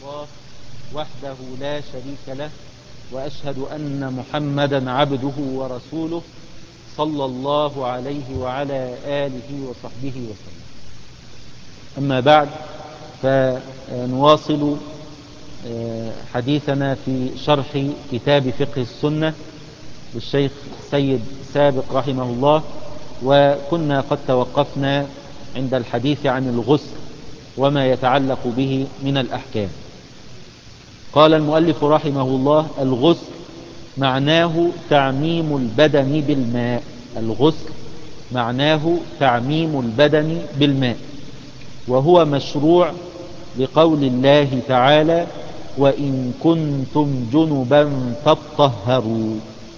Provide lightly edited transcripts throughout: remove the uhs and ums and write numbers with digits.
الله وحده لا شريك له، وأشهد أن محمدا عبده ورسوله صلى الله عليه وعلى آله وصحبه وسلم. أما بعد، فنواصل حديثنا في شرح كتاب فقه السنة للشيخ سيد سابق رحمه الله، وكنا قد توقفنا عند الحديث عن الغسل وما يتعلق به من الأحكام. قال المؤلف رحمه الله: الغسل معناه تعميم البدن بالماء. الغسل معناه تعميم البدن بالماء، وهو مشروع لقول الله تعالى: وإن كنتم جنبا فاطهروا.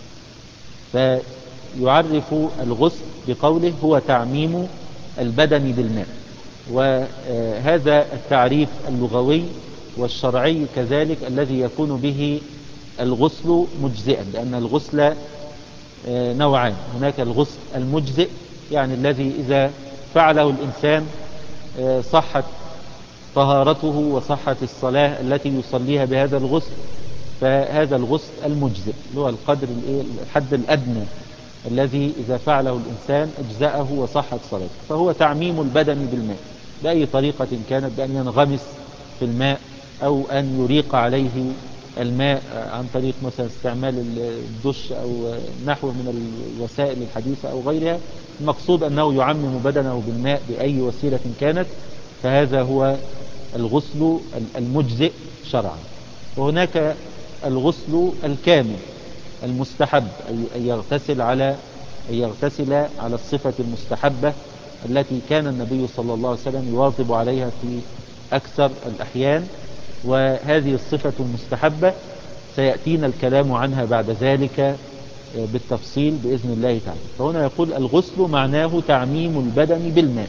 فيعرف الغسل بقوله هو تعميم البدن بالماء، وهذا التعريف اللغوي والشرعي كذلك الذي يكون به الغسل مجزئا، لأن الغسل نوعان: هناك الغسل المجزئ، يعني الذي إذا فعله الإنسان صحت طهارته وصحت الصلاة التي يصليها بهذا الغسل، فهذا الغسل المجزئ اللي هو القدر الحد الأدنى الذي إذا فعله الإنسان أجزأه وصحت صلاته، فهو تعميم البدن بالماء بأي طريقة كانت، بأن ينغمس في الماء أو أن يريق عليه الماء عن طريق مثلا استعمال الدش أو نحو من الوسائل الحديثة أو غيرها. المقصود أنه يعمم بدنه بالماء بأي وسيلة كانت، فهذا هو الغسل المجزئ شرعا. وهناك الغسل الكامل المستحب، أن يغتسل على الصفة المستحبة التي كان النبي صلى الله عليه وسلم يواظب عليها في أكثر الأحيان، وهذه الصفة المستحبة سيأتينا الكلام عنها بعد ذلك بالتفصيل بإذن الله تعالى. فهنا يقول: الغسل معناه تعميم البدن بالماء.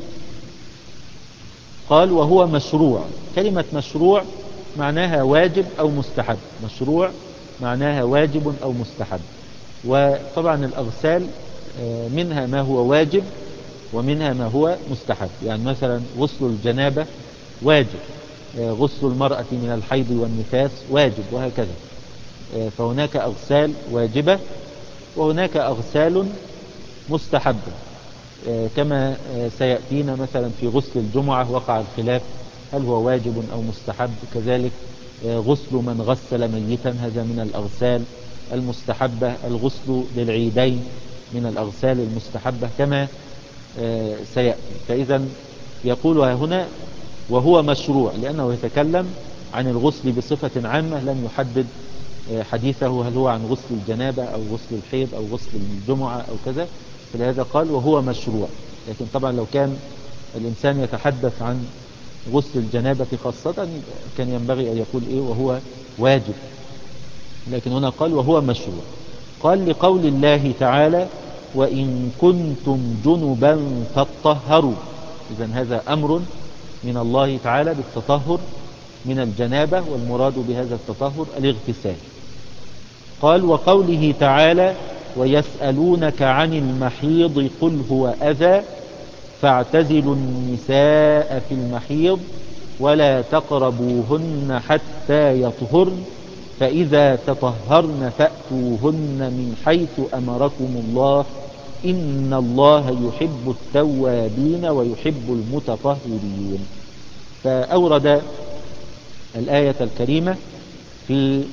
قال: وهو مشروع. كلمة مشروع معناها واجب أو مستحب. مشروع معناها واجب أو مستحب. وطبعا الأغسال منها ما هو واجب ومنها ما هو مستحب، يعني مثلا غسل الجنابة واجب، غسل المرأة من الحيض والنفاس واجب، وهكذا. فهناك أغسال واجبة وهناك أغسال مستحبة، كما سيأتينا مثلا في غسل الجمعة وقع الخلاف هل هو واجب أو مستحب. كذلك غسل من غسل ميتا، هذا من الأغسال المستحبة. الغسل للعيدين من الأغسال المستحبة كما سيأتي. فإذا يقول هنا وهو مشروع، لأنه يتكلم عن الغسل بصفة عامة، لم يحدد حديثه هل هو عن غسل الجنابة أو غسل الحيض أو غسل الجمعة أو كذا، فلهذا قال وهو مشروع. لكن طبعا لو كان الإنسان يتحدث عن غسل الجنابة خاصة كان ينبغي أن يقول وهو واجب، لكن هنا قال وهو مشروع. قال لقول الله تعالى: وإن كنتم جنبا فاطهروا. إذن هذا أمر من الله تعالى بالتطهر من الجنابة، والمراد بهذا التطهر الاغتسال. قال: وقوله تعالى: ويسألونك عن المحيض قل هو أذى فاعتزلوا النساء في المحيض ولا تقربوهن حتى يطهرن فإذا تطهرن فأتوهن من حيث أمركم الله إن الله يحب التوابين ويحب المتطهرين. فأورد الآية الكريمة في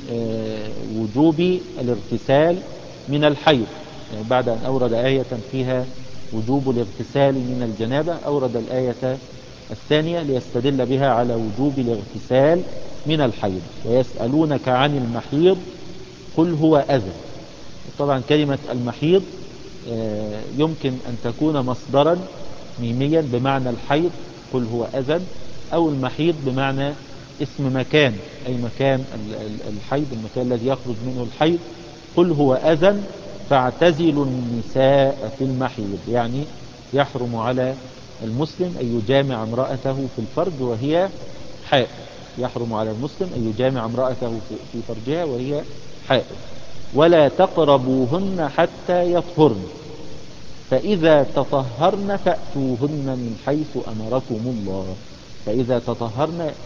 وجوب الاغتسال من الحيض، يعني بعد أن أورد آية فيها وجوب الاغتسال من الجنابة أورد الآية الثانية ليستدل بها على وجوب الاغتسال من الحيض. ويسألونك عن المحيض قل هو أذى. طبعا كلمة المحيض يمكن أن تكون مصدرا ميميا بمعنى الحيض قل هو أذى، أو المحيض بمعنى اسم مكان، أي مكان الحيض، المكان الذي يخرج منه الحيض. قل هو أذى فاعتزلوا النساء في المحيض، يعني يحرم على المسلم أن يجامع امرأته في الفرج وهي حائض. يحرم على المسلم أن يجامع امرأته في فرجها وهي حائض. ولا تقربوهن حتى يطهرن فإذا تطهرن فأتوهن من حيث أمركم الله. فإذا تطهرن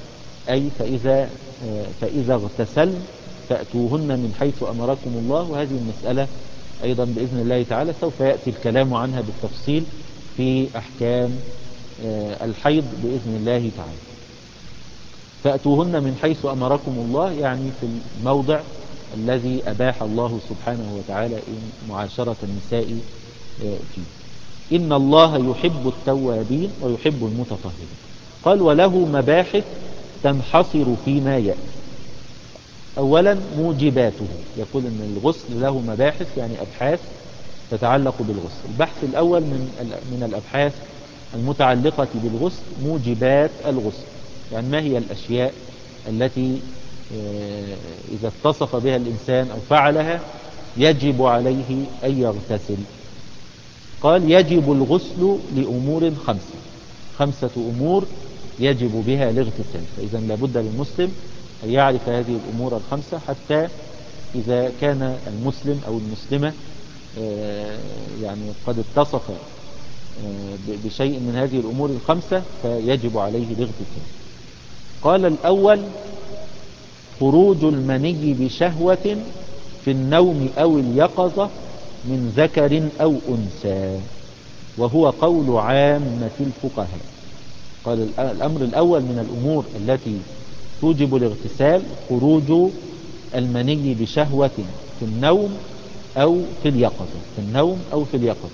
أي فإذا اغتسلن فأتوهن من حيث أمركم الله. وهذه المسألة أيضا بإذن الله تعالى سوف يأتي الكلام عنها بالتفصيل في أحكام الحيض بإذن الله تعالى. فأتوهن من حيث أمركم الله، يعني في الموضع الذي أباح الله سبحانه وتعالى معاشرة النساء فيه. إن الله يحب التوابين ويحب المتطهرين. قال وله مباحث تنحصر فيما يأتي. أولا موجباته، يقول أن الغسل له مباحث يعني أبحاث تتعلق بالغسل. البحث الأول من الأبحاث المتعلقة بالغسل موجبات الغسل، يعني ما هي الأشياء التي إذا اتصف بها الإنسان أو فعلها يجب عليه أن يغتسل. قال يجب الغسل لأمور خمسة أمور يجب بها الاغتسال. فإذا لابد للمسلم أن يعرف هذه الأمور الخمسة، حتى إذا كان المسلم أو المسلمة يعني قد اتصف بشيء من هذه الأمور الخمسة فيجب عليه الاغتسال. قال الأول خروج المني بشهوة في النوم أو اليقظة من ذكر أو أنثى، وهو قول عامة الفقهاء. قال الأمر الأول من الأمور التي توجب الاغتسال خروج المني بشهوة في النوم أو في اليقظة. في النوم أو في اليقظة،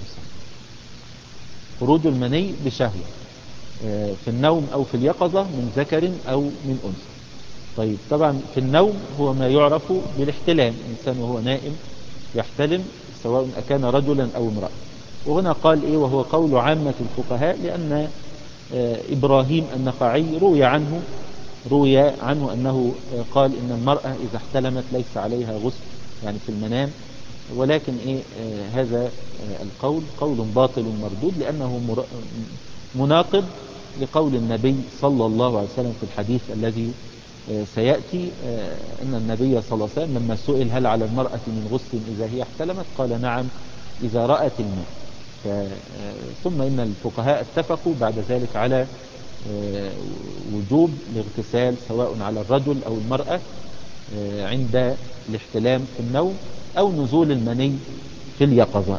خروج المني بشهوة في النوم أو في اليقظة من ذكر أو من أنثى. طيب طبعا في النوم هو ما يعرف بالاحتلام، الإنسان وهو نائم يحتلم سواء أكان رجلا أو امرأة. وهنا قال إيه وهو قول عامة الفقهاء، لأن إبراهيم النخعي روي عنه أنه قال إن المرأة إذا احتلمت ليس عليها غسل، يعني في المنام. ولكن هذا القول قول باطل مردود، لأنه مناقض لقول النبي صلى الله عليه وسلم في الحديث الذي سيأتي، أن النبي صلى الله عليه وسلم لما سئل هل على المرأة من غسل إذا هي احتلمت قال نعم إذا رأت الماء. ثم إن الفقهاء اتفقوا بعد ذلك على وجوب الاغتسال سواء على الرجل أو المرأة عند الاحتلام في النوم أو نزول المني في اليقظة،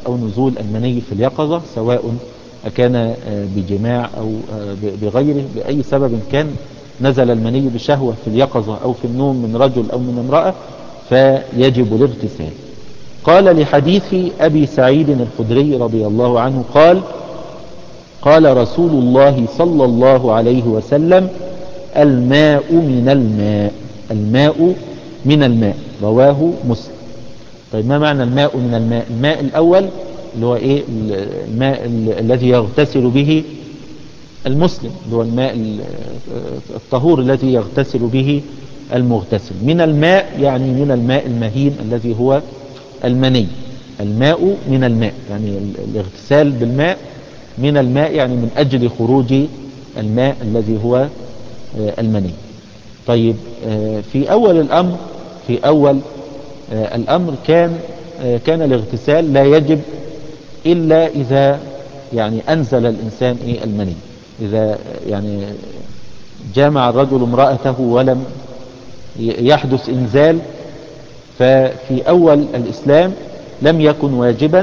سواء أكان بجماع أو بغيره، بأي سبب كان نزل المني بشهوة في اليقظة أو في النوم من رجل أو من امرأة فيجب الاغتسال. قال لحديث أبي سعيد الخدري رضي الله عنه قال رسول الله صلى الله عليه وسلم الماء من الماء رواه مسلم. طيب ما معنى الماء من الماء؟ الماء الأول اللي هو إيه؟ الماء الذي يغتسل به المسلم، اللي هو الماء الطهور الذي يغتسل به المغتسل. من الماء يعني من الماء المهين الذي هو المني. الماء من الماء يعني الاغتسال بالماء من الماء، يعني من أجل خروج الماء الذي هو المني. طيب في أول الأمر كان الاغتسال لا يجب إلا إذا يعني أنزل الإنسان المني. إذا يعني جامع الرجل امرأته ولم يحدث إنزال، ففي أول الإسلام لم يكن واجبا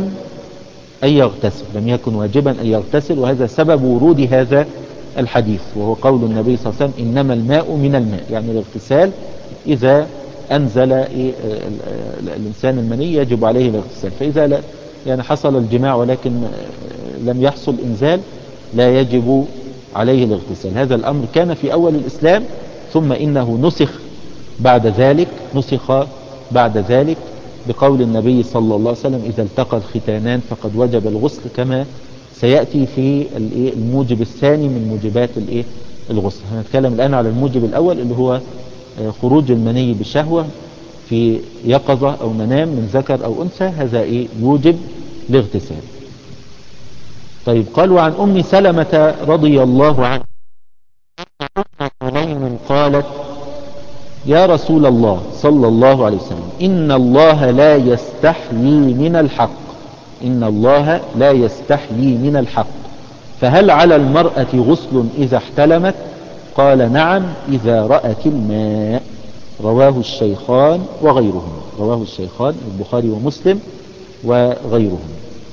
أن يغتسل. وهذا سبب ورود هذا الحديث، وهو قول النبي صلى الله عليه وسلم إنما الماء من الماء، يعني الاغتسال إذا أنزل الإنسان المني يجب عليه الاغتسال. فإذا يعني حصل الجماع ولكن لم يحصل إنزال لا يجب عليه الاغتسال. هذا الأمر كان في أول الإسلام، ثم إنه نسخ بعد ذلك بقول النبي صلى الله عليه وسلم إذا التقى الختانان فقد وجب الغسل، كما سيأتي في الموجب الثاني من موجبات الغسل. هنتكلم الآن على الموجب الأول اللي هو خروج المني بشهوة في يقظة أو منام من ذكر أو أنثى، هذا يوجب الاغتسال. طيب قال وعن أم سلمة رضي الله عنها قالت يا رسول الله صلى الله عليه وسلم إن الله لا يستحيي من الحق، فهل على المرأة غسل إذا احتلمت؟ قال نعم إذا رأت الماء. رواه الشيخان وغيرهم، رواه الشيخان البخاري ومسلم وغيرهم.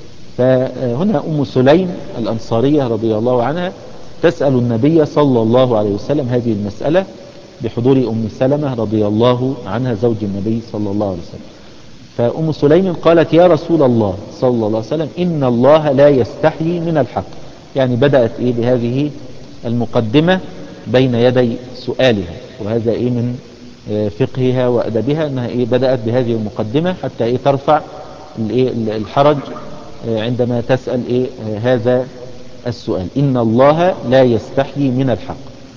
فهنا أم سليم الأنصارية رضي الله عنها تسأل النبي صلى الله عليه وسلم هذه المسألة بحضور أم سلمة رضي الله عنها زوج النبي صلى الله عليه وسلم. فأم سليم قالت يا رسول الله صلى الله عليه وسلم إن الله لا يستحيي من الحق. يعني بدأت بهذه المقدمة بين يدي سؤالها، وهذا من فقهها وأدبها أنها بدأت بهذه المقدمة حتى ترفع الحرج عندما تسأل هذا السؤال. إن الله لا يستحيي من الحق.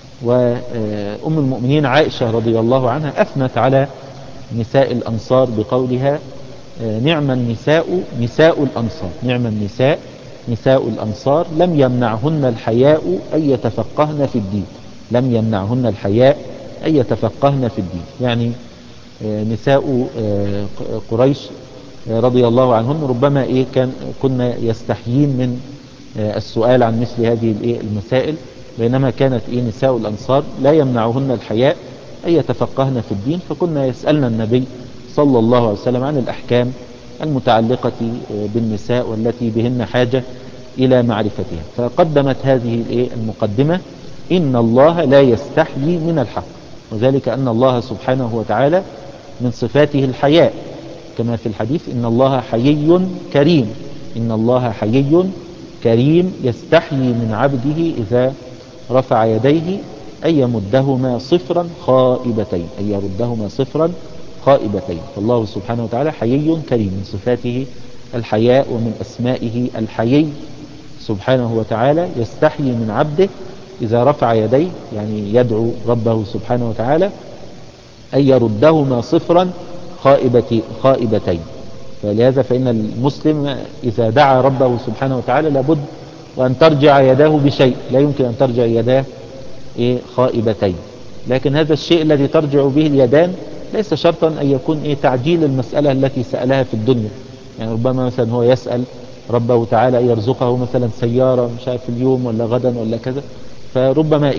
وأم المؤمنين عائشة رضي الله عنها أثنت على نساء الأنصار بقولها نعم النساء نساء الأنصار، نعم النساء نساء الأنصار لم يمنعهن الحياء أن يتفقهن في الدين، لم يمنعهن الحياء أن يتفقهن في الدين. يعني نساء قريش رضي الله عنهن ربما كنا يستحيين من السؤال عن مثل هذه المسائل، بينما كانت نساء الأنصار لا يمنعهن الحياء أن يتفقهن في الدين، فكنا يسألن النبي صلى الله عليه وسلم عن الأحكام المتعلقة بالنساء والتي بهن حاجة إلى معرفتها. فقدمت هذه المقدمة إن الله لا يستحيي من الحق، وذلك أن الله سبحانه وتعالى من صفاته الحياء، كما في الحديث إن الله حيي كريم، إن الله حيي كريم يستحيي من عبده إذا رفع يديه أن يمدهما صفرا خائبتين، أن يردهما صفرا خائبتين. فالله سبحانه وتعالى حيي كريم، من صفاته الحياء ومن أسمائه الحيي سبحانه وتعالى. يستحيي من عبده إذا رفع يديه، يعني يدعو ربه سبحانه وتعالى أن يردهما صفرا خائبتين. فلهذا فإن المسلم إذا دعا ربه سبحانه وتعالى لابد وأن ترجع يداه بشيء، لا يمكن أن ترجع يداه خائبتين. لكن هذا الشيء الذي ترجع به اليدان ليس شرطا أن يكون تعجيل المسألة التي سألها في الدنيا. يعني ربما مثلا هو يسأل ربه تعالى أن يرزقه مثلا سيارة مش عارف اليوم ولا غدا ولا كذا، فربما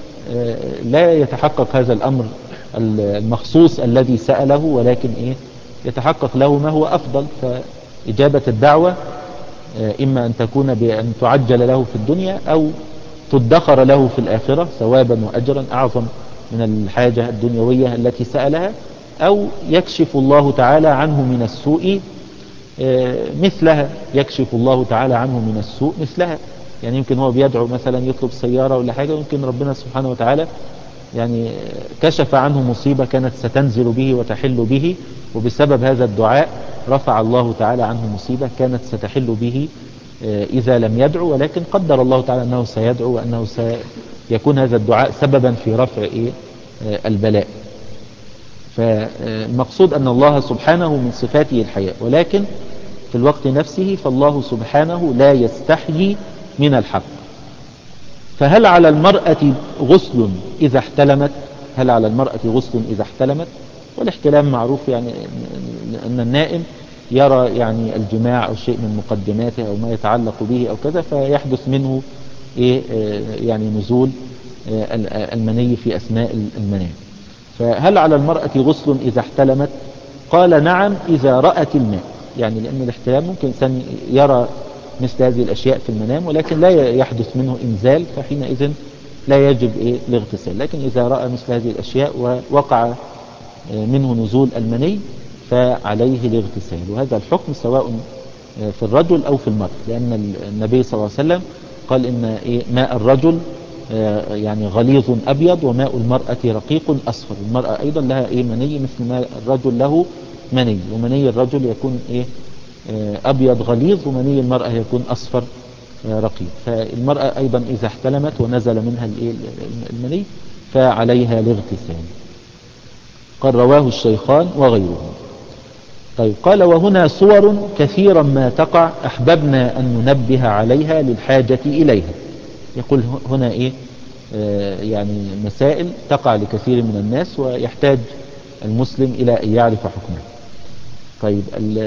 لا يتحقق هذا الأمر المخصوص الذي سأله، ولكن يتحقق له ما هو أفضل. فإجابة الدعوة إما أن تكون بأن تعجل له في الدنيا أو تدخر له في الآخرة ثوابا وأجرا أعظم من الحاجة الدنيوية التي سألها، أو يكشف الله تعالى عنه من السوء مثلها، يكشف الله تعالى عنه من السوء مثلها. يعني يمكن هو بيدعو مثلا يطلب سيارة ولا حاجة، يمكن ربنا سبحانه وتعالى يعني كشف عنه مصيبة كانت ستنزل به وتحل به، وبسبب هذا الدعاء رفع الله تعالى عنه مصيبة كانت ستحل به إذا لم يدعو، ولكن قدر الله تعالى أنه سيدعو وأنه سيكون هذا الدعاء سببا في رفع البلاء. فالمقصود أن الله سبحانه من صفاته الحياء، ولكن في الوقت نفسه فالله سبحانه لا يستحيي من الحق. فهل على المرأة غسل إذا احتلمت؟ هل على المرأة غسل إذا احتلمت؟ والاحتلام معروف يعني أن النائم يرى يعني الجماع أو شيء من مقدماته أو ما يتعلق به أو كذا، فيحدث منه يعني نزول المني في أثناء المنام. فهل على المرأة غسل إذا احتلمت؟ قال نعم إذا رأت الماء. يعني لأن الاحتلام ممكن إنسان يرى مثل هذه الأشياء في المنام ولكن لا يحدث منه إنزال، فحينئذ لا يجب الاغتسال. لكن إذا رأى مثل هذه الأشياء ووقع منه نزول المني فعليه الاغتسال. وهذا الحكم سواء في الرجل أو في المرأة، لأن النبي صلى الله عليه وسلم قال إن ماء الرجل يعني غليظ أبيض وماء المرأة رقيق أصفر. المرأة أيضا لها مني مثل ما الرجل له مني، ومني الرجل يكون أبيض غليظ ومني المرأة يكون أصفر رقيق. فالمرأة أيضا إذا احتلمت ونزل منها المني فعليها الاغتسال. قال رواه الشيخان وغيره. طيب قال وهنا صور كثيرا ما تقع أحببنا أن ننبه عليها للحاجة إليها. يقول هنا يعني مسائل تقع لكثير من الناس ويحتاج المسلم إلى أن يعرف حكمها. طيب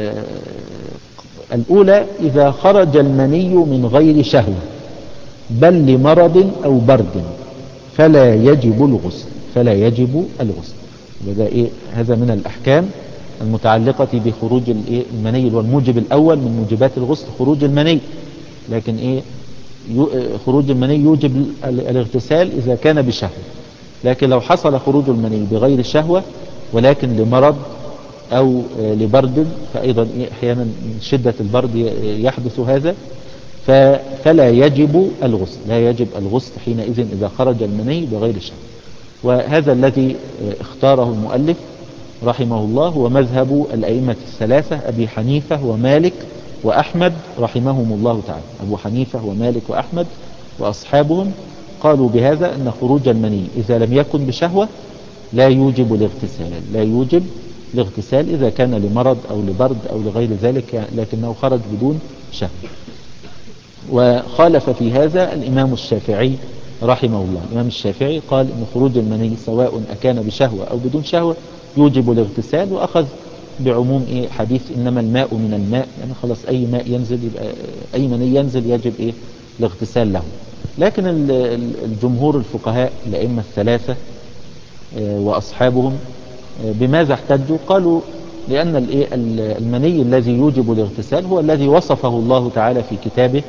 الأولى إذا خرج المني من غير شهوة بل لمرض أو برد فلا يجب الغسل. فلا يجب الغسل. وده إيه؟ هذا من الأحكام المتعلقة بخروج المني، والموجب الأول من موجبات الغسل خروج المني. لكن إيه؟ خروج المني يوجب الاغتسال إذا كان بشهوة. لكن لو حصل خروج المني بغير شهوة ولكن لمرض أو لبرد، فأيضا أحيانا من شدة البرد يحدث هذا، فلا يجب الغسل. لا يجب الغسل حينئذ إذا خرج المني بغير شهوة. وهذا الذي اختاره المؤلف رحمه الله هو مذهب الأئمة الثلاثة أبي حنيفة ومالك وأحمد رحمهم الله تعالى. أبو حنيفة ومالك وأحمد وأصحابهم قالوا بهذا أن خروج المني إذا لم يكن بشهوة لا يوجب الاغتسال. لا يوجب الاغتسال إذا كان لمرض أو لبرد أو لغير ذلك، لكنه خرج بدون شهوة. وخالف في هذا الإمام الشافعي رحمه الله. الإمام الشافعي قال أن خروج المني سواء أكان بشهوة أو بدون شهوة يوجب الاغتسال، وأخذ بعموم حديث إنما الماء من الماء، يعني خلاص أي ماء ينزل يبقى أي مني ينزل يجب الاغتسال له. لكن الجمهور الفقهاء الأئمة الثلاثة وأصحابهم بماذا احتجوا؟ قالوا لأن المني الذي يوجب الاغتسال هو الذي وصفه الله تعالى في كتابه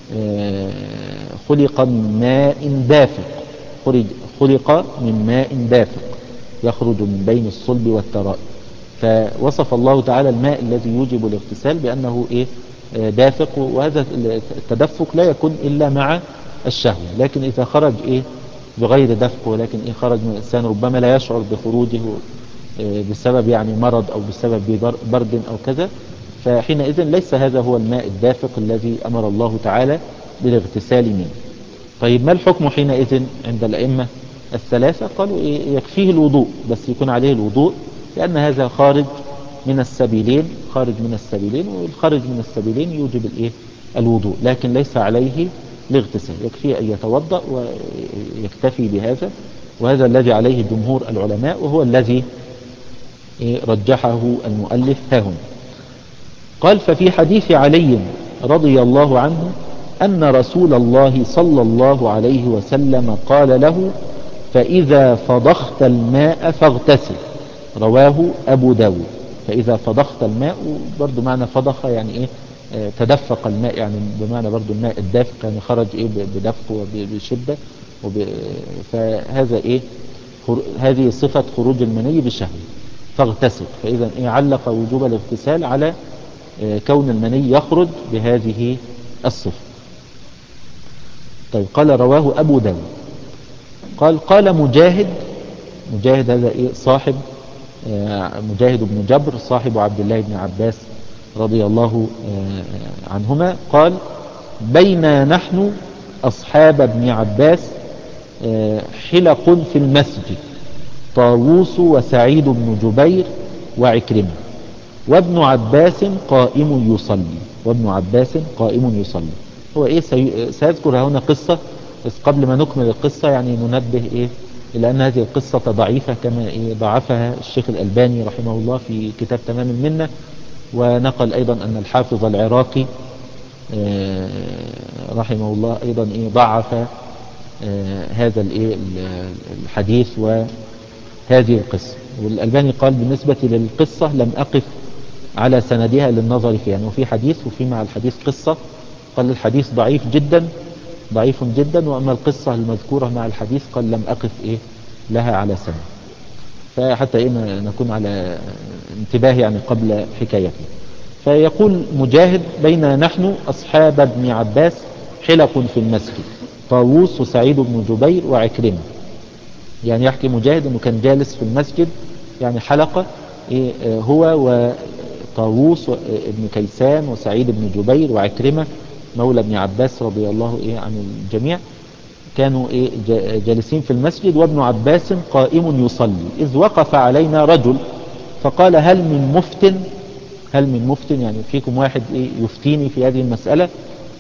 خلق من ماء دافق. خلق من ماء دافق يخرج من بين الصلب والترائب. فوصف الله تعالى الماء الذي يوجب الاغتسال بأنه دافق، وهذا التدفق لا يكون إلا مع الشهوة. لكن إذا خرج بغير دفق، ولكن خرج من الإنسان ربما لا يشعر بخروجه بسبب يعني مرض أو بسبب برد أو كذا، فحينئذ ليس هذا هو الماء الدافق الذي أمر الله تعالى بالاغتسال منه. طيب ما الحكم حينئذ عند الأئمة الثلاثة؟ قالوا يكفيه الوضوء، بس يكون عليه الوضوء، لأن هذا خارج من السبيلين. خارج من السبيلين، والخارج من السبيلين يوجب الوضوء، لكن ليس عليه الاغتسال، يكفيه أن يتوضأ ويكتفي بهذا. وهذا الذي عليه جمهور العلماء، وهو الذي رجحه المؤلف ها هنا. قال ففي حديث علي رضي الله عنه أن رسول الله صلى الله عليه وسلم قال له فإذا فضخت الماء فاغتسل. رواه أبو داود. فإذا فضخت الماء، برضو معنى فضخ يعني تدفق الماء، يعني بمعنى برضو الماء الدافق، يعني خرج بدفق وبشدة فهذا هذه صفة خروج المني بشهوة. فاغتسل. فإذا علق وجوب الاغتسال على كون المني يخرج بهذه الصفة. طيب قال رواه أبو داود. قال مجاهد هذا صاحب مجاهد بن جبر صاحب عبد الله بن عباس رضي الله عنهما، قال بينا نحن أصحاب ابن عباس حلق في المسجد طاووس وسعيد بن جبير وعكرمة وابن عباس قائم يصلي. وابن عباس قائم يصلي. هو سيذكر هنا قصة، بس قبل ما نكمل القصة يعني ننبه إلى أن هذه القصة ضعيفة كما ضعفها الشيخ الألباني رحمه الله في كتاب تمام المنة. ونقل أيضا أن الحافظ العراقي رحمه الله أيضا ضعف هذا الحديث وهذه القصة. والألباني قال بالنسبة للقصة لم أقف على سندها للنظر فيها، يعني وفي حديث وفي مع الحديث قصة. قال الحديث ضعيف جدا، وأما القصة المذكورة مع الحديث قال لم أقف لها على سند. فحتى نكون على انتباه يعني قبل حكايته. فيقول مجاهد بينا نحن أصحاب ابن عباس حلق في المسجد طاووس وسعيد بن جبير وعكرمة. يعني يحكي مجاهد أنه كان جالس في المسجد، يعني حلقة هو وطاووس ابن كيسان وسعيد بن جبير وعكرمة مولى ابن عباس رضي الله عن الجميع، كانوا جالسين في المسجد وابن عباس قائم يصلي، إذ وقف علينا رجل فقال هل من مفتن يعني فيكم واحد يفتيني في هذه المسألة؟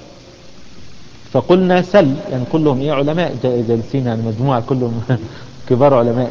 فقلنا سل، يعني كلهم علماء جالسين، يعني مجموعة كلهم كبار علماء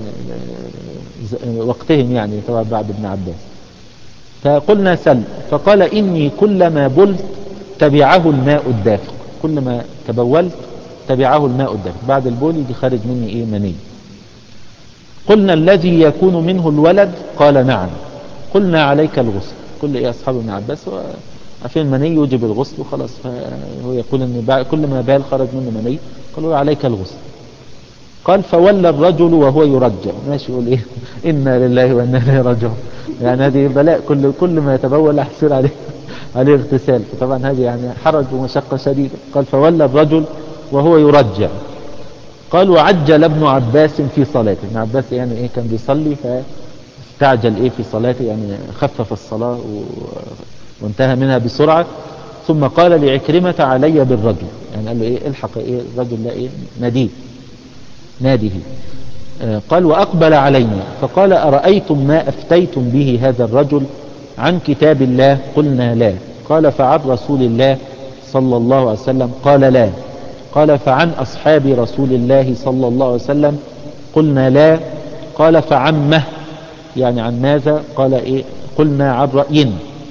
وقتهم، يعني طبعا بعد ابن عباس. فقلنا سل، فقال إني كلما بلت تبعه الماء الدافق. كلما تبولت تبعه الماء الدافق، بعد البول يجي خارج مني ايه مني. قلنا الذي يكون منه الولد؟ قال نعم. قلنا عليك الغسل. كل ايه اصحاب ابن عباس عارفين المني يوجب الغسل وخلاص، فهو يقول ان كل ما بال خرج منه مني قالوا عليك الغسل. قال فولى الرجل وهو يرجع، ماشي يقول ايه انا لله وانا اليه راجعون، يعني هذه بلاء، كل ما يتبول يحصل عليه اغتسال، طبعا هذه يعني حرج ومشقة شديدة. قال فولى الرجل وهو يرجع. قال وعجل ابن عباس في صلاته، ابن عباس يعني ايه كان بيصلي فاستعجل ايه في صلاته، يعني خفف الصلاة وانتهى منها بسرعة. ثم قال لعكرمة علي بالرجل، يعني قال له ايه الحق ايه الرجل ده ايه ناديه. قال وأقبل علينا فقال أرأيتم ما أفتيتم به هذا الرجل عن كتاب الله؟ قلنا لا. قال فعن رسول الله صلى الله عليه وسلم؟ قال لا. قال فعن أصحاب رسول الله صلى الله عليه وسلم؟ قلنا لا. قال فعمه، يعني عن ماذا؟ قال إيه؟ قلنا عن رأينا.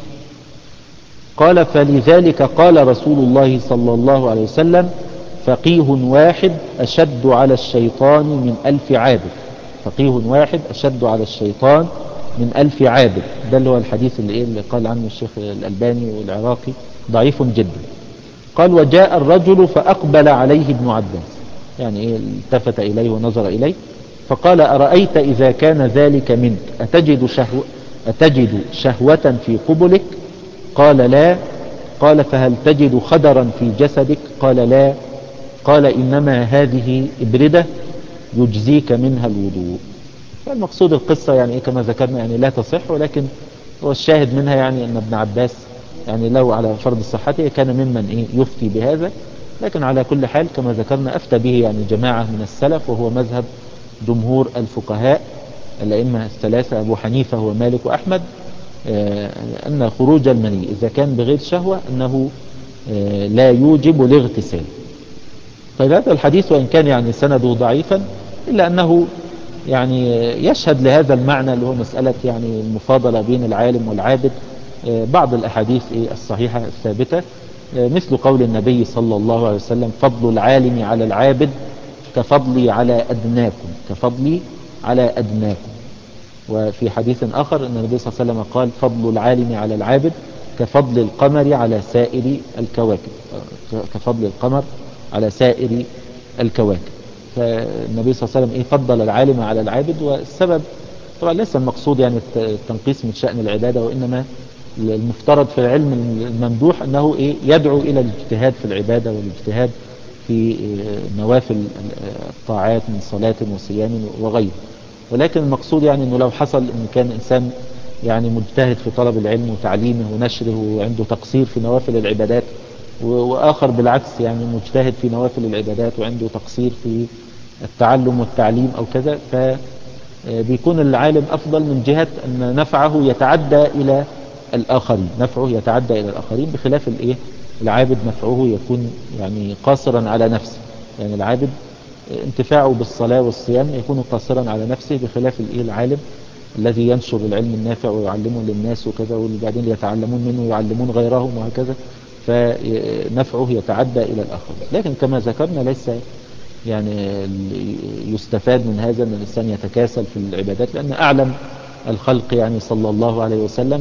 قال فلذلك قال رسول الله صلى الله عليه وسلم فقيه واحد أشد على الشيطان من 1000 عابد. فقيه واحد أشد على الشيطان من 1000 عابد، ده اللي هو الحديث اللي قال عنه الشيخ الألباني والعراقي ضعيف جدا. قال وجاء الرجل فأقبل عليه ابن عباس، يعني إيه التفت إليه ونظر إليه فقال أرأيت إذا كان ذلك منك أتجد شهوة في قبلك؟ قال لا. قال فهل تجد خدرا في جسدك؟ قال لا. قال إنما هذه إبردة يجزيك منها الوضوء. فالمقصود القصة يعني إيه كما ذكرنا يعني لا تصح، ولكن هو الشاهد منها يعني أن ابن عباس يعني لو على فرض صحته كان ممن إيه يفتي بهذا، لكن على كل حال كما ذكرنا أفتى به يعني جماعة من السلف، وهو مذهب جمهور الفقهاء الأئمة الثلاثة أبو حنيفة ومالك وأحمد، أن خروج المني إذا كان بغير شهوة أنه لا يوجب الاغتسال. طيب هذا الحديث وإن كان يعني سنده ضعيفا إلا أنه يعني يشهد لهذا المعنى اللي هو مسألة يعني المفاضلة بين العالم والعابد. بعض الأحاديث الصحيحة الثابتة مثل قول النبي صلى الله عليه وسلم فضل العالم على العابد كفضلي على أدناكم، كفضلي على أدناكم. وفي حديث آخر أن النبي صلى الله عليه وسلم قال فضل العالم على العابد كفضل القمر على سائر الكواكب، كفضل القمر على سائر الكواكب. فالنبي صلى الله عليه وسلم فضل العالم على العابد، والسبب طبعا ليس المقصود يعني التنقيص من شأن العبادة، وإنما المفترض في العلم الممدوح أنه يدعو إلى الاجتهاد في العبادة والاجتهاد في نوافل الطاعات من صلاة وصيام وغيره. ولكن المقصود يعني أنه لو حصل أن كان إنسان يعني مجتهد في طلب العلم وتعليمه ونشره وعنده تقصير في نوافل العبادات، وآخر بالعكس يعني مجتهد في نوافل العبادات وعنده تقصير في التعلم والتعليم أو كذا، فبيكون العالم أفضل من جهة أن نفعه يتعدى إلى الآخرين، نفعه يتعدى إلى الآخرين، بخلاف العابد نفعه يكون يعني قاصرا على نفسه. يعني العابد انتفاعه بالصلاة والصيام يكون قاصرا على نفسه، بخلاف العالم الذي ينشر العلم النافع ويعلمه للناس وكذا، وبعدين يتعلمون منه ويعلمون غيرهم وهكذا، فنفعه يتعدى إلى الآخرين. لكن كما ذكرنا ليس يعني يستفاد من هذا أن الإنسان يتكاسل في العبادات، لأن أعلم الخلق يعني صلى الله عليه وسلم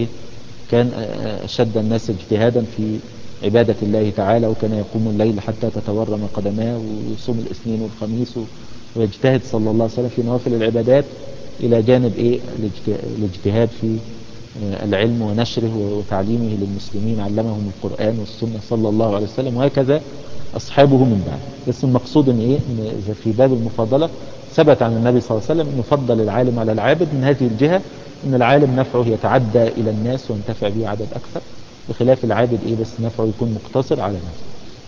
كان أشد الناس اجتهادا في عبادة الله تعالى، وكان يقوم الليل حتى تتورم قدماه ويصوم الاثنين والخميس، ويجتهد صلى الله عليه وسلم في نوافل العبادات إلى جانب الاجتهاد في العلم ونشره وتعليمه للمسلمين، علمهم القرآن والسنة صلى الله عليه وسلم، وهكذا أصحابه من بعد. بس المقصود إن إذا في باب المفاضلة ثبت عن النبي صلى الله عليه وسلم أنه فضل العالم على العابد من هذه الجهة، أن العالم نفعه يتعدى إلى الناس وينتفع به عدد أكثر، بخلاف العابد بس نفعه يكون مقتصر على نفسه.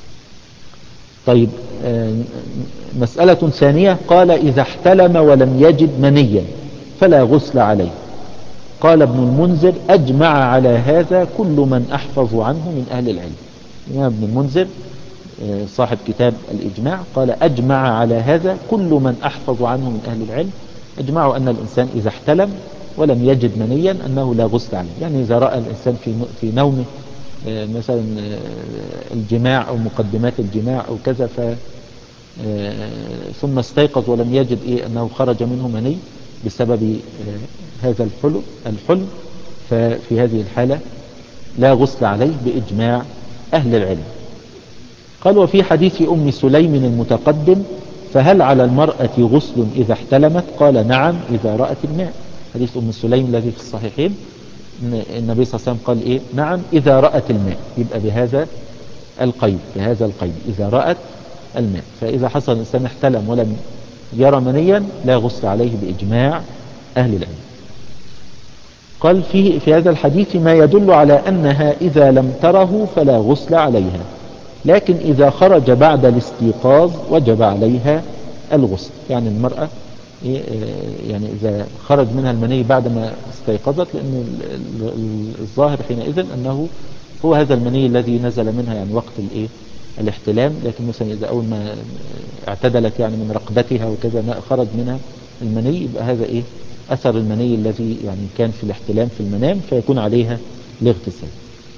طيب مسألة ثانية، قال إذا احتلم ولم يجد منيا فلا غسل عليه. قال ابن المنذر أجمع على هذا كل من أحفظ عنه من أهل العلم. ابن المنذر صاحب كتاب الإجماع قال أجمع على هذا كل من أحفظ عنه من أهل العلم، أجمعوا أن الإنسان إذا احتلم ولم يجد منيا أنه لا غسل عليه. يعني إذا رأى الإنسان في نومه مثلا الجماع أو مقدمات الجماع أو كذا ثم استيقظ ولم يجد أنه خرج منه مني بسبب هذا الحلم، ففي هذه الحالة لا غسل عليه بإجماع أهل العلم. قال: وفي حديث أم سليم المتقدم: فهل على المرأة غسل إذا احتلمت؟ قال: نعم إذا رأت الماء. حديث أم سليم الذي في الصحيحين، النبي صلى الله عليه وسلم قال نعم إذا رأت الماء، يبقى بهذا القيد إذا رأت الماء. فإذا حصل الإنسان احتلم ولم يرى منيا لا غسل عليه بإجماع أهل العلم. قال: في هذا الحديث ما يدل على أنها إذا لم تره فلا غسل عليها، لكن إذا خرج بعد الاستيقاظ وجب عليها الغسل. يعني المرأة يعني إذا خرج منها المني بعد ما استيقظت، لأن الظاهر حينئذ أنه هو هذا المني الذي نزل منها يعني وقت الاحتلام. لكن مثلا إذا أول ما اعتدلت يعني من رقبتها وكذا خرج منها المني، يبقى هذا أثر المني الذي يعني كان في الاحتلام في المنام، فيكون عليها الاغتسال.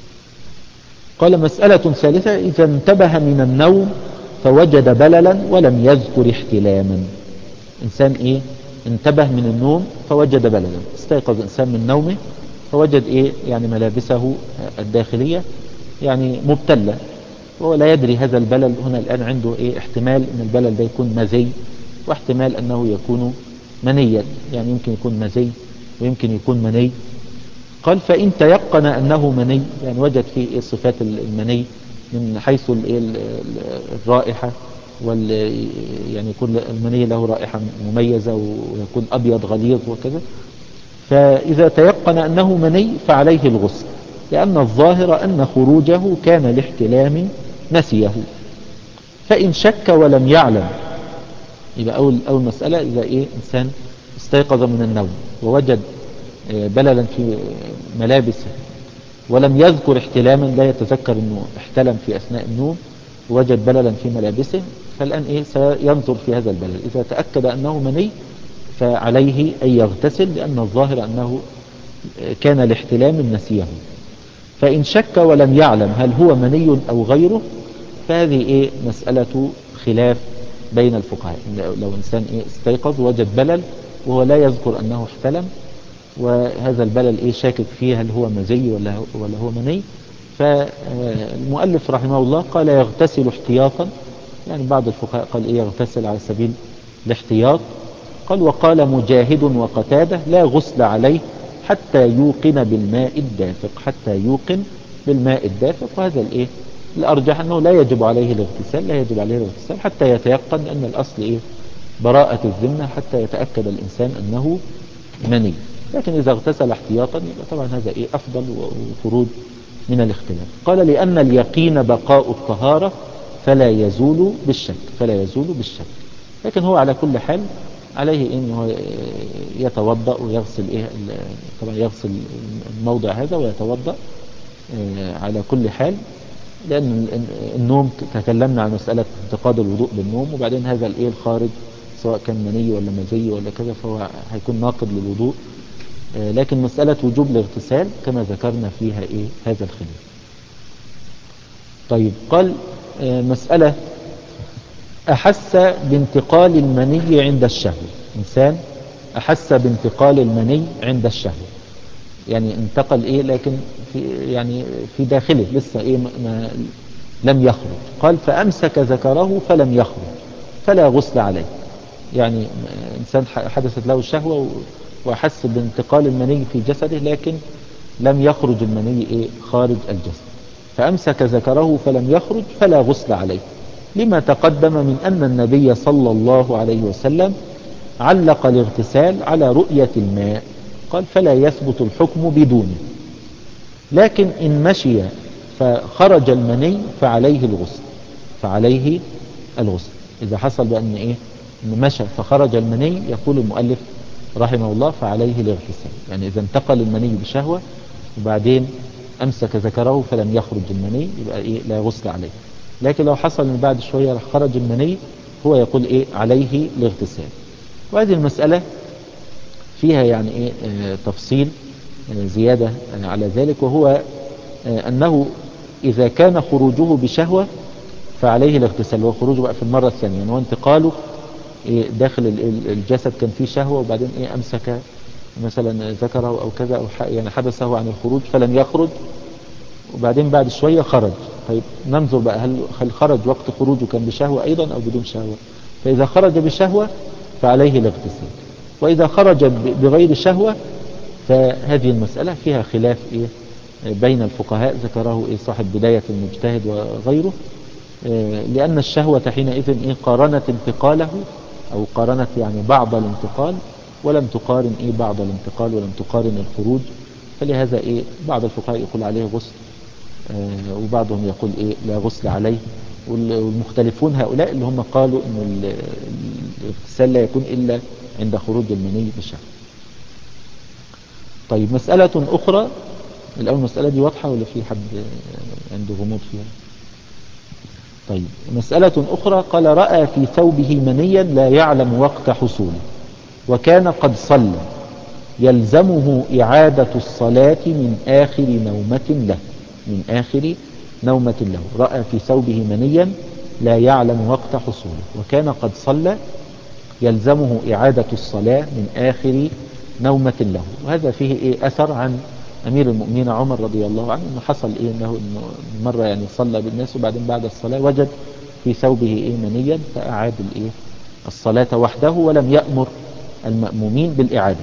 قال: مسألة ثالثة: إذا انتبه من النوم فوجد بللا ولم يذكر احتلاما. إنسان انتبه من النوم فوجد بللا، استيقظ إنسان من نومه فوجد يعني ملابسه الداخلية يعني مبتلة، وهو لا يدري هذا البلل. هنا الآن عنده احتمال أن البلل ده يكون مزي، واحتمال أنه يكون منيا، يعني يمكن يكون مزي ويمكن يكون مني. قال: فإن تيقن أنه مني، يعني وجد فيه صفات المني من حيث الرائحة، يعني يكون المني له رائحة مميزة ويكون أبيض غليظ وكذا، فإذا تيقن أنه مني فعليه الغسل، لأن الظاهر أن خروجه كان لاحتلام نسيه. فإن شك ولم يعلم، يبقى أول مسألة: إذا إنسان استيقظ من النوم ووجد بللا في ملابسه ولم يذكر احتلاما، لا يتذكر أنه احتلم في أثناء النوم، ووجد بللا في ملابسه، فالآن سينظر في هذا البلل. إذا تأكد أنه مني فعليه أن يغتسل، لأن الظاهر أنه كان لاحتلام نسيه. فإن شك ولم يعلم هل هو مني أو غيره، فهذه مسألة خلاف بين الفقهاء. لو إنسان استيقظ ووجد بلل وهو لا يذكر أنه احتلم، وهذا البلل شاكك فيه هل هو مزي ولا هو مني، فالمؤلف رحمه الله قال: يغتسل احتياطا. يعني بعض الفقهاء قال يغتسل على سبيل الاحتياط. قال: وقال مجاهد وقتاده: لا غسل عليه حتى يوقن بالماء الدافق. وهذا الأرجح أنه لا يجب عليه الاغتسال حتى يتيقن، أن الأصل براءة الذمة، حتى يتأكد الإنسان أنه مني. لكن إذا اغتسل احتياطا يبقى طبعا هذا أفضل وخروج من الاختلاف. قال: لأن اليقين بقاء الطهارة فلا يزول بالشك. لكن هو على كل حال عليه أنه يتوضأ ويغسل طبعا يغسل الموضع هذا ويتوضأ على كل حال، لأن النوم تكلمنا عن مسألة انتقاد الوضوء بالنوم، وبعدين هذا الخارج سواء كان مني ولا مزي ولا كذا فهو هيكون ناقض للوضوء. لكن مسألة وجوب الاغتسال كما ذكرنا فيها هذا الخلاف. طيب، قال مسألة: أحس بانتقال المني عند الشهوة. إنسان أحس بانتقال المني عند الشهوة، يعني انتقل لكن في داخله لسه لم يخرج. قال: فأمسك ذكره فلم يخرج فلا غسل عليه. يعني إنسان حدثت له الشهوة وأحس بانتقال المني في جسده، لكن لم يخرج المني خارج الجسد، فأمسك ذكره فلم يخرج فلا غسل عليه، لما تقدم من أن النبي صلى الله عليه وسلم علق الاغتسال على رؤية الماء. قال: فلا يثبت الحكم بدونه، لكن إن مشي فخرج المني فعليه الغسل. إذا حصل بأن إن مشى فخرج المني، يقول المؤلف رحمه الله: فعليه الاغتسال. يعني إذا انتقل المني بشهوة وبعدين أمسك ذكره فلم يخرج المني، يبقى لا غسل عليه. لكن لو حصل من بعد شوية خرج المني، هو يقول عليه الاغتسال. وهذه المسألة فيها يعني تفصيل زيادة على ذلك، وهو أنه إذا كان خروجه بشهوة فعليه الاغتسال وخروجه بقى في المرة الثانية، يعني هو انتقاله داخل الجسد كان فيه شهوة، وبعدين أمسك مثلا ذكره أو كذا، أو يعني حبسه عن الخروج فلم يخرج، وبعدين بعد شوية خرج. طيب ننظر بقى هل خرج وقت خروجه كان بشهوة أيضا أو بدون شهوة؟ فإذا خرج بشهوة فعليه الاغتسال، وإذا خرج بغير شهوة فهذه المسألة فيها خلاف بين الفقهاء، ذكره صاحب بداية المجتهد وغيره، لأن الشهوة حينئذ قارنت انتقاله، أو قارنت يعني بعض الانتقال، ولم تقارن بعض الانتقال، ولم تقارن الخروج. فلهذا بعض الفقهاء يقول عليه غسل، وبعضهم يقول لا غسل عليه. والمختلفون هؤلاء اللي هم قالوا ان الاغتسال لا يكون إلا عند خروج المني بشهوة. طيب مسألة أخرى، الأول المسألة دي واضحة ولا في حد عنده غموض فيها؟ طيب مسألة أخرى، قال رأى في ثوبه منيا لا يعلم وقت حصوله وكان قد صلى، يلزمه إعادة الصلاة من آخر نومة له. من آخر نومة له، رأى في ثوبه منيا لا يعلم وقت حصوله وكان قد صلى، يلزمه إعادة الصلاة من آخر نومة له. وهذا فيه أثر عن أمير المؤمنين عمر رضي الله عنه، أنه حصل إنه مرة يعني صلى بالناس، وبعدين بعد الصلاة وجد في ثوبه منيا، فأعاد الصلاة وحده، ولم يأمر المأمومين بالإعادة،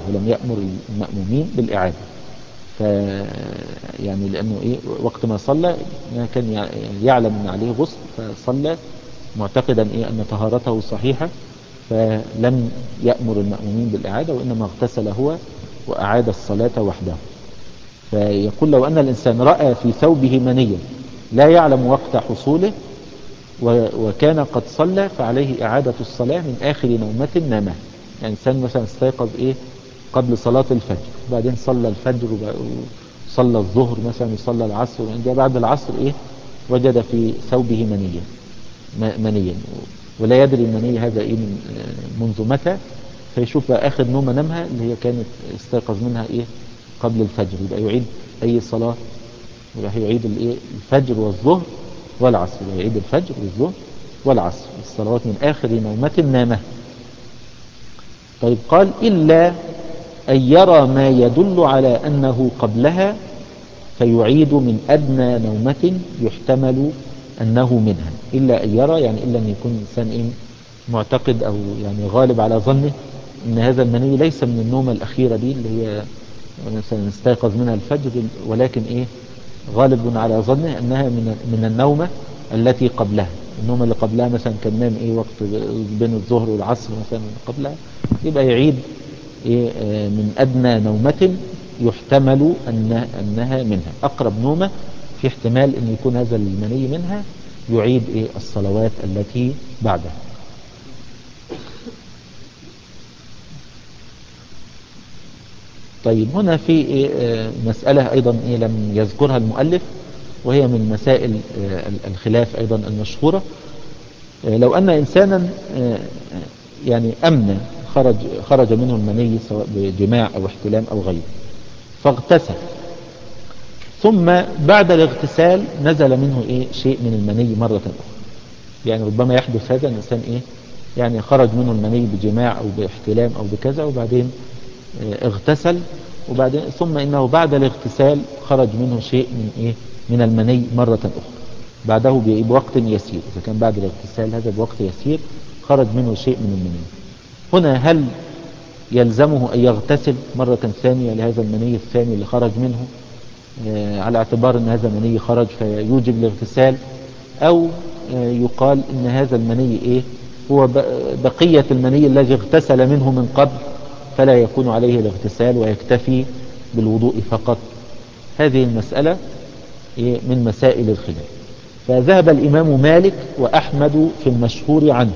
ف يعني لأنه وقت ما صلى ما كان يعلم أن عليه غسل، فصلى معتقدا أن طهارته صحيحة، فلم يأمر المأمومين بالإعادة، وإنما اغتسل هو وأعاد الصلاة وحده. فيقول لو أن الإنسان رأى في ثوبه منيا لا يعلم وقت حصوله وكان قد صلى، فعليه إعادة الصلاة من آخر نومة نامها. يعني إنسان مثلا استيقظ قبل صلاة الفجر، وبعدين صلى الفجر وصلى الظهر مثلا وصلى العصر، وعندها بعد العصر وجد في ثوبه منيا ولا يدري المني هذا منذ متى، فيشوف بقى آخر نومة نامها اللي هي كانت استيقظ منها قبل الفجر، يبقى يعيد أي صلاة، يبقى يعيد الفجر والظهر والعصر، يعيد الفجر والظهر والعصر، الصلوات من آخر نومة نامها. طيب قال إلا أن يرى ما يدل على أنه قبلها فيعيد من أدنى نومة يحتمل أنه منها. إلا أن يرى يعني إلا أن يكون إنسان معتقد أو يعني غالب على ظنه أن هذا المني ليس من النومة الأخيرة دي اللي هي مثلا استيقظ منها الفجر، ولكن غالب على ظنه أنها من النومة التي قبلها. النومة اللي قبلها مثلا كان نام وقت بين الظهر والعصر مثلا قبلها، يبقى يعيد من أدنى نومة يحتمل أنها منها. أقرب نومة في احتمال أن يكون هذا المني منها، يعيد الصلوات التي بعدها. طيب هنا في مسألة أيضا لم يذكرها المؤلف، وهي من مسائل الخلاف أيضا المشهورة. لو أن إنسانا يعني أمن خرج منه المني سواء بجماع أو احتلام أو غيره، فاغتسل، ثم بعد الاغتسال نزل منه شيء من المني مرة أخرى. يعني ربما يحدث هذا الإنسان يعني خرج منه المني بجماع أو باحتلام أو بكذا، وبعدين اغتسل، وبعدين ثم إنه بعد الاغتسال خرج منه شيء من المني مرة أخرى بعده بوقت يسير. إذا كان بعد الاغتسال هذا بوقت يسير خرج منه شيء من المني، هنا هل يلزمه أن يغتسل مرة ثانية لهذا المني الثاني اللي خرج منه على اعتبار أن هذا المني خرج فيوجب الاغتسال، أو يقال أن هذا المني هو بقية المني الذي اغتسل منه من قبل، فلا يكون عليه الاغتسال ويكتفي بالوضوء فقط؟ هذه المسألة من مسائل الخلاف. فذهب الإمام مالك وأحمد في المشهور عنه،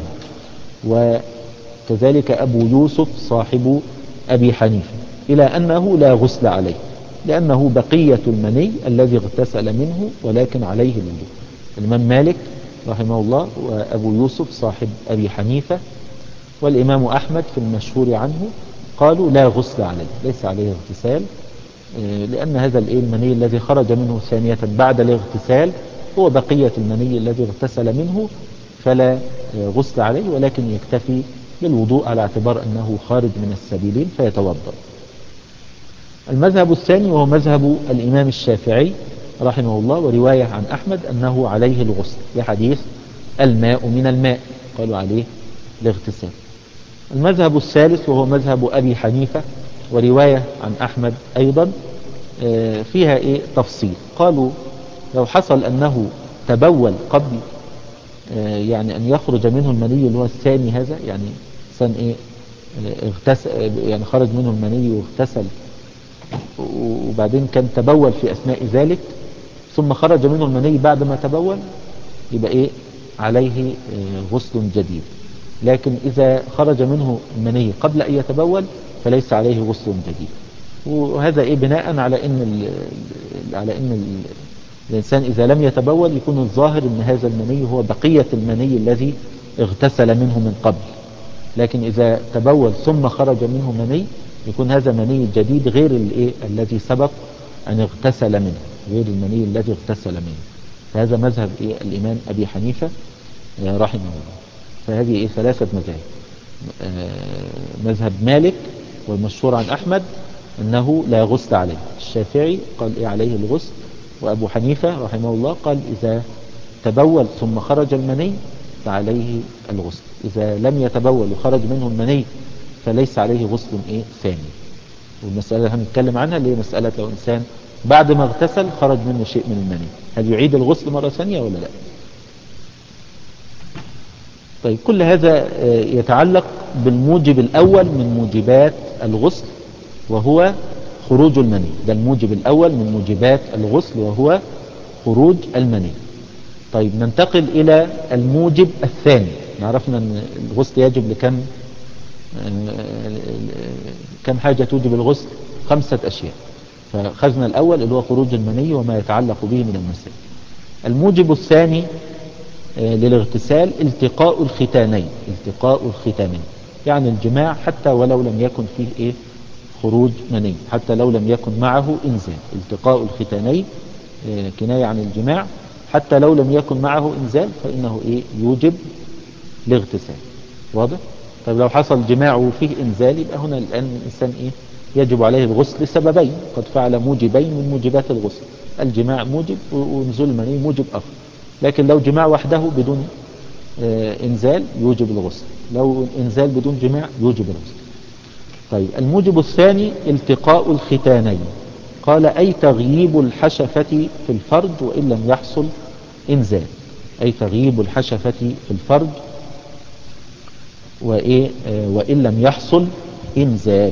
وكذلك أبو يوسف صاحب أبي حنيفة، إلى أنه لا غسل عليه، لأنه بقية المني الذي اغتسل منه ولكن عليه الوضوء. الإمام مالك رحمه الله وأبو يوسف صاحب أبي حنيفة والإمام أحمد في المشهور عنه قالوا لا غسل عليه، ليس عليه اغتسال، لأن هذا المني الذي خرج منه ثانية بعد الاغتسال هو بقية المني الذي اغتسل منه فلا غسل عليه، ولكن يكتفي بالوضوء على اعتبار أنه خارج من السبيلين فيتوضأ. المذهب الثاني وهو مذهب الإمام الشافعي رحمه الله ورواية عن أحمد أنه عليه الغسل، لحديث الماء من الماء، قالوا عليه الاغتسال. المذهب الثالث وهو مذهب أبي حنيفة ورواية عن أحمد أيضا فيها تفصيل. قالوا لو حصل أنه تبول قبل يعني أن يخرج منه المني اللي هو الثاني هذا، يعني إنسان اغتسل، يعني خرج منه المني واغتسل وبعدين كان تبول في أثناء ذلك ثم خرج منه المني بعد ما تبول، يبقى عليه غسل جديد. لكن إذا خرج منه المني قبل أن يتبول فليس عليه غسل جديد. وهذا بناء على أن الإنسان إذا لم يتبول يكون الظاهر أن هذا المني هو بقية المني الذي اغتسل منه من قبل، لكن إذا تبول ثم خرج منه مني يكون هذا مني جديد غير الذي سبق أن اغتسل منه، غير المني الذي اغتسل منه. فهذا مذهب الإمام أبي حنيفة رحمه الله. فهذه ثلاثة مذاهب، مذهب مالك والمشهور عن أحمد أنه لا غسل عليه، الشافعي قال عليه الغسل، وأبو حنيفة رحمه الله قال إذا تبول ثم خرج المني فعليه الغسل، إذا لم يتبول وخرج منه المني فليس عليه غسل ثاني. والمسألة اللي هنتكلم عنها اللي هي مسألة لو إنسان بعد ما اغتسل خرج منه شيء من المني، هل يعيد الغسل مرة ثانية ولا لا؟ طيب كل هذا يتعلق بالموجب الأول من موجبات الغسل وهو خروج المني. ده الموجب الأول من موجبات الغسل وهو خروج المني. طيب ننتقل إلى الموجب الثاني. عرفنا أن الغسل يجب لكم كم حاجة توجب الغسل؟ 5 أشياء. فخذنا الأول اللي هو خروج المني وما يتعلق به من المسائل. الموجب الثاني للاغتسال التقاء الختانين، التقاء الختانين يعني الجماع حتى ولو لم يكن فيه خروج مني، حتى لو لم يكن معه إنزال. التقاء الختانين كناية عن الجماع، حتى لو لم يكن معه إنزال فإنه يوجب الاغتسال. واضح؟ طيب لو حصل جماع وفيه إنزال يبقى هنا الآن الإنسان يجب عليه الغسل لسببين قد فعل موجبين من موجبات الغسل، الجماع موجب ونزول المني موجب آخر. لكن لو جماع وحده بدون إنزال يوجب الغسل، لو إنزال بدون جماع يوجب الغسل. طيب الموجب الثاني التقاء الختانين، قال أي تغييب الحشفة في الفرج وإن لم يحصل إنزال، أي تغييب الحشفة في الفرج وإن لم يحصل إنزال.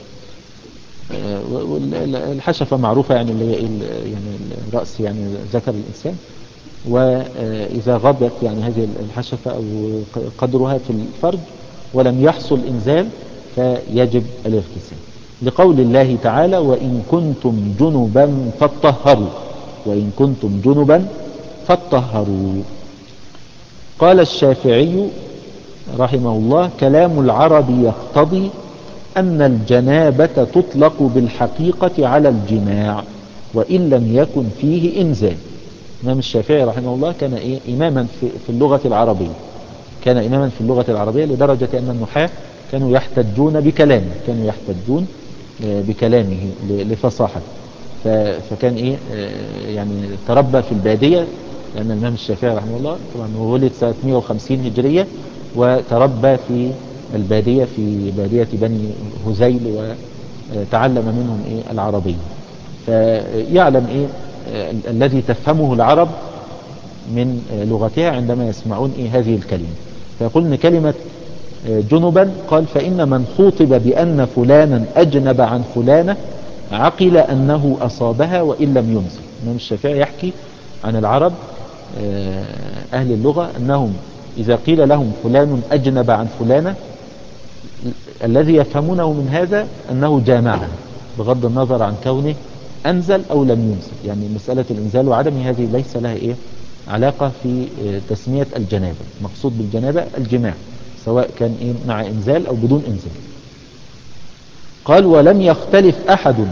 الحشفة معروفة يعني اللي هي يعني الرأس، يعني ذكر الإنسان، وإذا غابت يعني هذه الحشفة أو قدرها في الفرج ولم يحصل إنزال فيجب الاغتسال، لقول الله تعالى وإن كنتم جنبا فاطهروا، وإن كنتم جنبا فاطهروا. قال الشافعي رحمه الله كلام العرب يقتضي أن الجنابة تطلق بالحقيقة على الجماع وإن لم يكن فيه إنزال. الإمام الشافعي رحمه الله كان إماما في اللغة العربية، كان إماما في اللغة العربية لدرجة أن النحاة كانوا يحتجون بكلامه، كانوا يحتجون بكلامه لفصاحته. فكان يعني تربى في البادية، لأن الإمام الشافعي رحمه الله طبعا هو ولد سنة 150 هجرية وتربى في البادية في بادية بني هذيل وتعلم منهم العربية، فيعلم الذي تفهمه العرب من لغتها عندما يسمعون هذه الكلمة. فيقول ان كلمة جنبا قال فإن من خوطب بأن فلانا أجنب عن فلانة عقل أنه أصابها وإن لم ينزل. الإمام الشافعي يحكي عن العرب أهل اللغة أنهم إذا قيل لهم فلان أجنب عن فلانة الذي يفهمونه من هذا أنه جامعها بغض النظر عن كونه أنزل أو لم ينزل. يعني مسألة الإنزال وعدم هذه ليس لها علاقة في تسمية الجنابة، مقصود بالجنابة الجماع سواء كان مع إنزال أو بدون إنزال. قال ولم يختلف أحد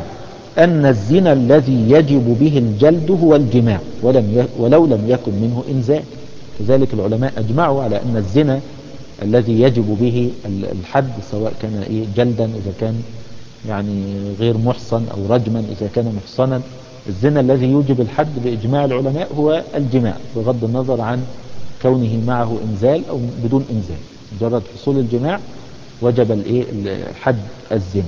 أن الزنا الذي يجب به الجلد هو الجماع ولو لم يكن منه إنزال. كذلك العلماء أجمعوا على أن الزنا الذي يجب به الحد، سواء كان جلدا إذا كان يعني غير محصن، أو رجما إذا كان محصنا، الزنا الذي يوجب الحد بإجماع العلماء هو الجماع، بغض النظر عن كونه معه إنزال أو بدون إنزال. مجرد حصول الجماع وجب حد الزنا.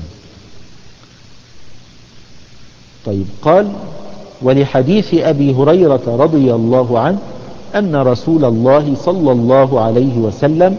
طيب، قال: ولحديث أبي هريرة رضي الله عنه أن رسول الله صلى الله عليه وسلم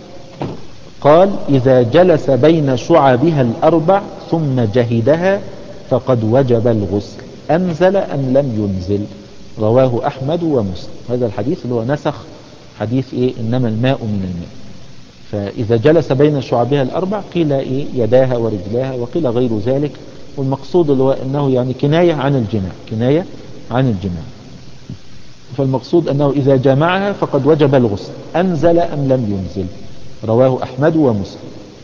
قال: إذا جلس بين شعبها الأربع ثم جهدها فقد وجب الغسل، أنزل أم لم ينزل. رواه أحمد ومسلم. هذا الحديث اللي هو نسخ حديث إنما الماء من الماء. فإذا جلس بين شعبها الأربع قيل يداها ورجلاها، وقيل غير ذلك، والمقصود اللي هو أنه يعني كناية عن الجماع، كناية عن الجماع. فالمقصود أنه إذا جمعها فقد وجب الغسل، أنزل أم لم ينزل. رواه أحمد ومسلم.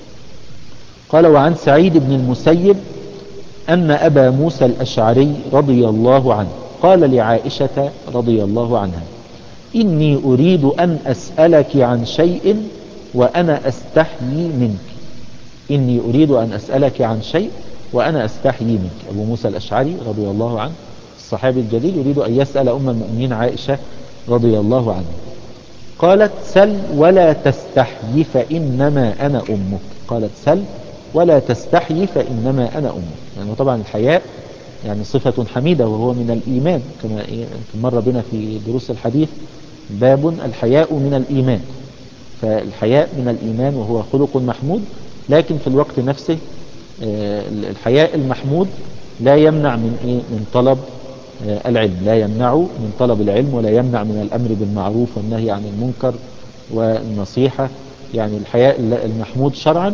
قال: وعن سعيد بن المسيب أن أبا موسى الأشعري رضي الله عنه قال لعائشة رضي الله عنها: إني أريد أن أسألك عن شيء وأنا أستحيي منك. إني أريد أن أسألك عن شيء وأنا أستحيي منك. أبو موسى الأشعري رضي الله عنه الصحابي الجليل يريد أن يسأل أم المؤمنين عائشة رضي الله عنها. قالت: سل ولا تستحيي فإنما أنا أمك. قالت: سل ولا تستحيي فإنما أنا أمك. يعني طبعا الحياء يعني صفة حميدة وهو من الإيمان، كما مر بنا في دروس الحديث باب الحياء من الإيمان. فالحياء من الإيمان وهو خلق محمود، لكن في الوقت نفسه الحياء المحمود لا يمنع من طلب العلم، لا يمنع من طلب العلم، ولا يمنع من الأمر بالمعروف والنهي عن المنكر والنصيحة. يعني الحياء المحمود شرعا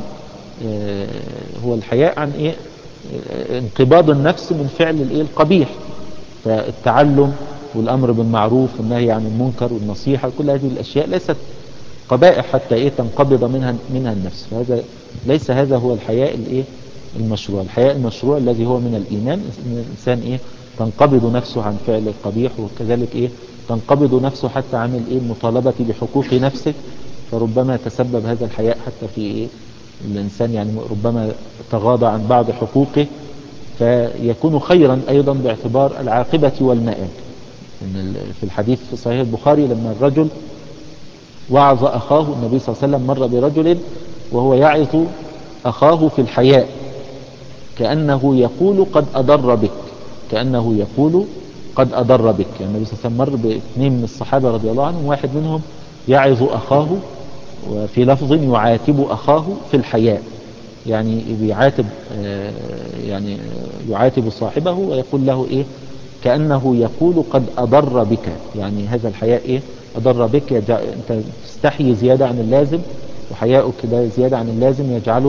هو الحياء عن انقباض النفس من فعل القبيح. فالتعلم والأمر بالمعروف والنهي عن المنكر والنصيحة، كل هذه الأشياء ليست قبائح حتى تنقبض منها النفس. فهذا ليس هذا هو الحياء المشروع. الحياء المشروع الذي هو من الإيمان، ان الإنسان تنقبض نفسه عن فعل القبيح، وكذلك تنقبض نفسه حتى عن المطالبة بحقوق نفسه. فربما تسبب هذا الحياء حتى في الإنسان يعني ربما تغاضى عن بعض حقوقه، فيكون خيرا أيضا باعتبار العاقبة والمآل. في الحديث في صحيح البخاري لما الرجل وعظ أخاه، النبي صلى الله عليه وسلم مر برجل وهو يعظ أخاه في الحياء كأنه يقول قد أضر بك، كأنه يقول قد أضر بك. يعني النبي صلى الله عليه وسلم مر باثنين من الصحابة رضي الله عنهم، واحد منهم يعظ أخاه، وفي لفظ يعاتب أخاه في الحياء، يعني بيعاتب يعني يعاتب صاحبه ويقول له كأنه يقول قد أضر بك. يعني هذا الحياء أضر بك، أنت تستحي زيادة عن اللازم، وحياؤك ده زيادة عن اللازم يجعلك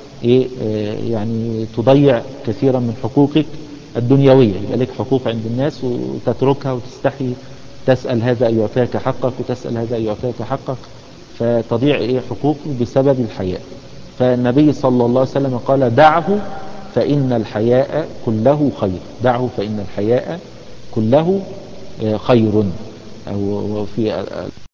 يعني تضيع كثيرا من حقوقك الدنيوية. يبقى لك حقوق عند الناس وتتركها وتستحي تسأل هذا أن يعطيك حقك وتسأل هذا أن يعطيك حقك، فتضيع حقوق بسبب الحياء. فالنبي صلى الله عليه وسلم قال: دعه فإن الحياء كله خير. دعه فإن الحياء كله خير. أو في